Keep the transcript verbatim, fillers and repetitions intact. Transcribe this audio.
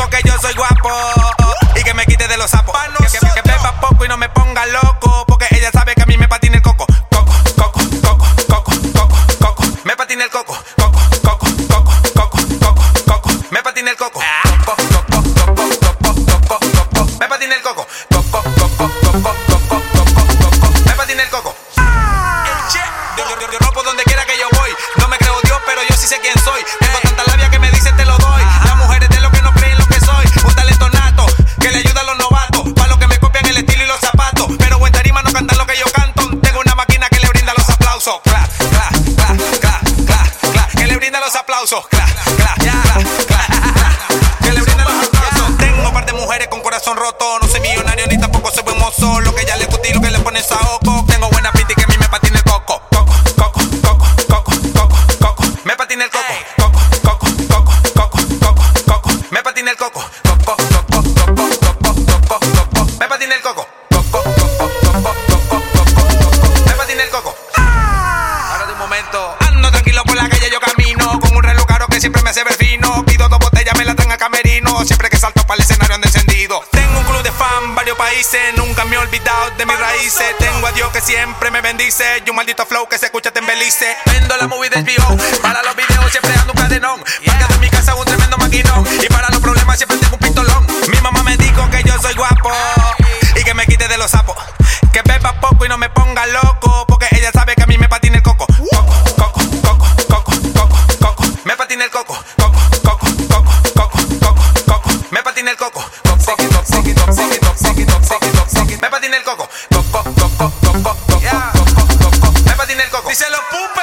digo que yo soy guapo y que me quite de los sapos. Que, que, que beba poco y no me ponga loco, porque ella sabe que a mí me patina el coco. Coco, coco, coco, coco, coco, coco. Me patina el coco. Coco, coco, coco, coco, coco, coco. Me patina el coco. Coco, coco, coco, coco, coco, coco. Me patina el coco. Coco, coco, coco, coco, coco, coco. Me patina el coco. Yo, yo, yo, yo rompo donde quiera que yo voy. No me creo Dios, pero yo sí sé quién soy. Tengo tanta labia que me dice te lo doy. Las mujeres de lo que no creen lo que soy. Un talento nato que le ayuda a los novatos. Pa' los que me copian el estilo y los zapatos. Pero en tarima no cantan lo que yo canto. Tengo una máquina que le brinda los aplausos. Cla, cla, cla, cla, cla, cla. Que le brinda los aplausos. Cla, cla, cla, cla, cla. Que le brinda los aplausos. Tengo un par de mujeres con corazón roto. No soy millonario ni tampoco soy buen mozo. Lo que ella le gusta y lo que le pone saoco. Tengo buena pinta y que a mí me patina el coco. Coco, coco, coco, coco, coco, coco. Me patina el coco. Coco, coco, coco, coco, coco, coco. Me patina el coco. Coco, coco, coco, coco, coco, coco. Me patina el coco. Coco, coco, coco, coco, coco, coco. Me patina el coco. Ahora de un momento ando tranquilo por la calle, yo camino con un reloj caro que siempre me hace ver fino. Pido dos botellas, me la traen a camerino. Siempre que salto para el escenario ando encendido. Tengo un club de fan, varios países. Nunca me he olvidado de mis raíces. Tengo a Dios que siempre me bendice. Y un maldito flow que se escucha te embelice. Vendo la movie de H B O. Para los videos siempre ando un cadenón. Porque en mi casa un tremendo maquinón. Y para los problemas siempre tengo un pistolón. Mi mamá me dijo que yo soy guapo y que me quite de los sapos. Que beba poco y no me ponga loco, porque ella sabe que a mí me patina el coco. Coco, coco, coco, coco, coco, coco. Me patina el coco. Coco, coco, coco, coco, coco, coco. Me patina el coco. Coco, coco, coco, coco, coco, coco. Me patina el coco. Coco, coco, coco, coco, coco, coco. Me patina el coco. Díselo, pum.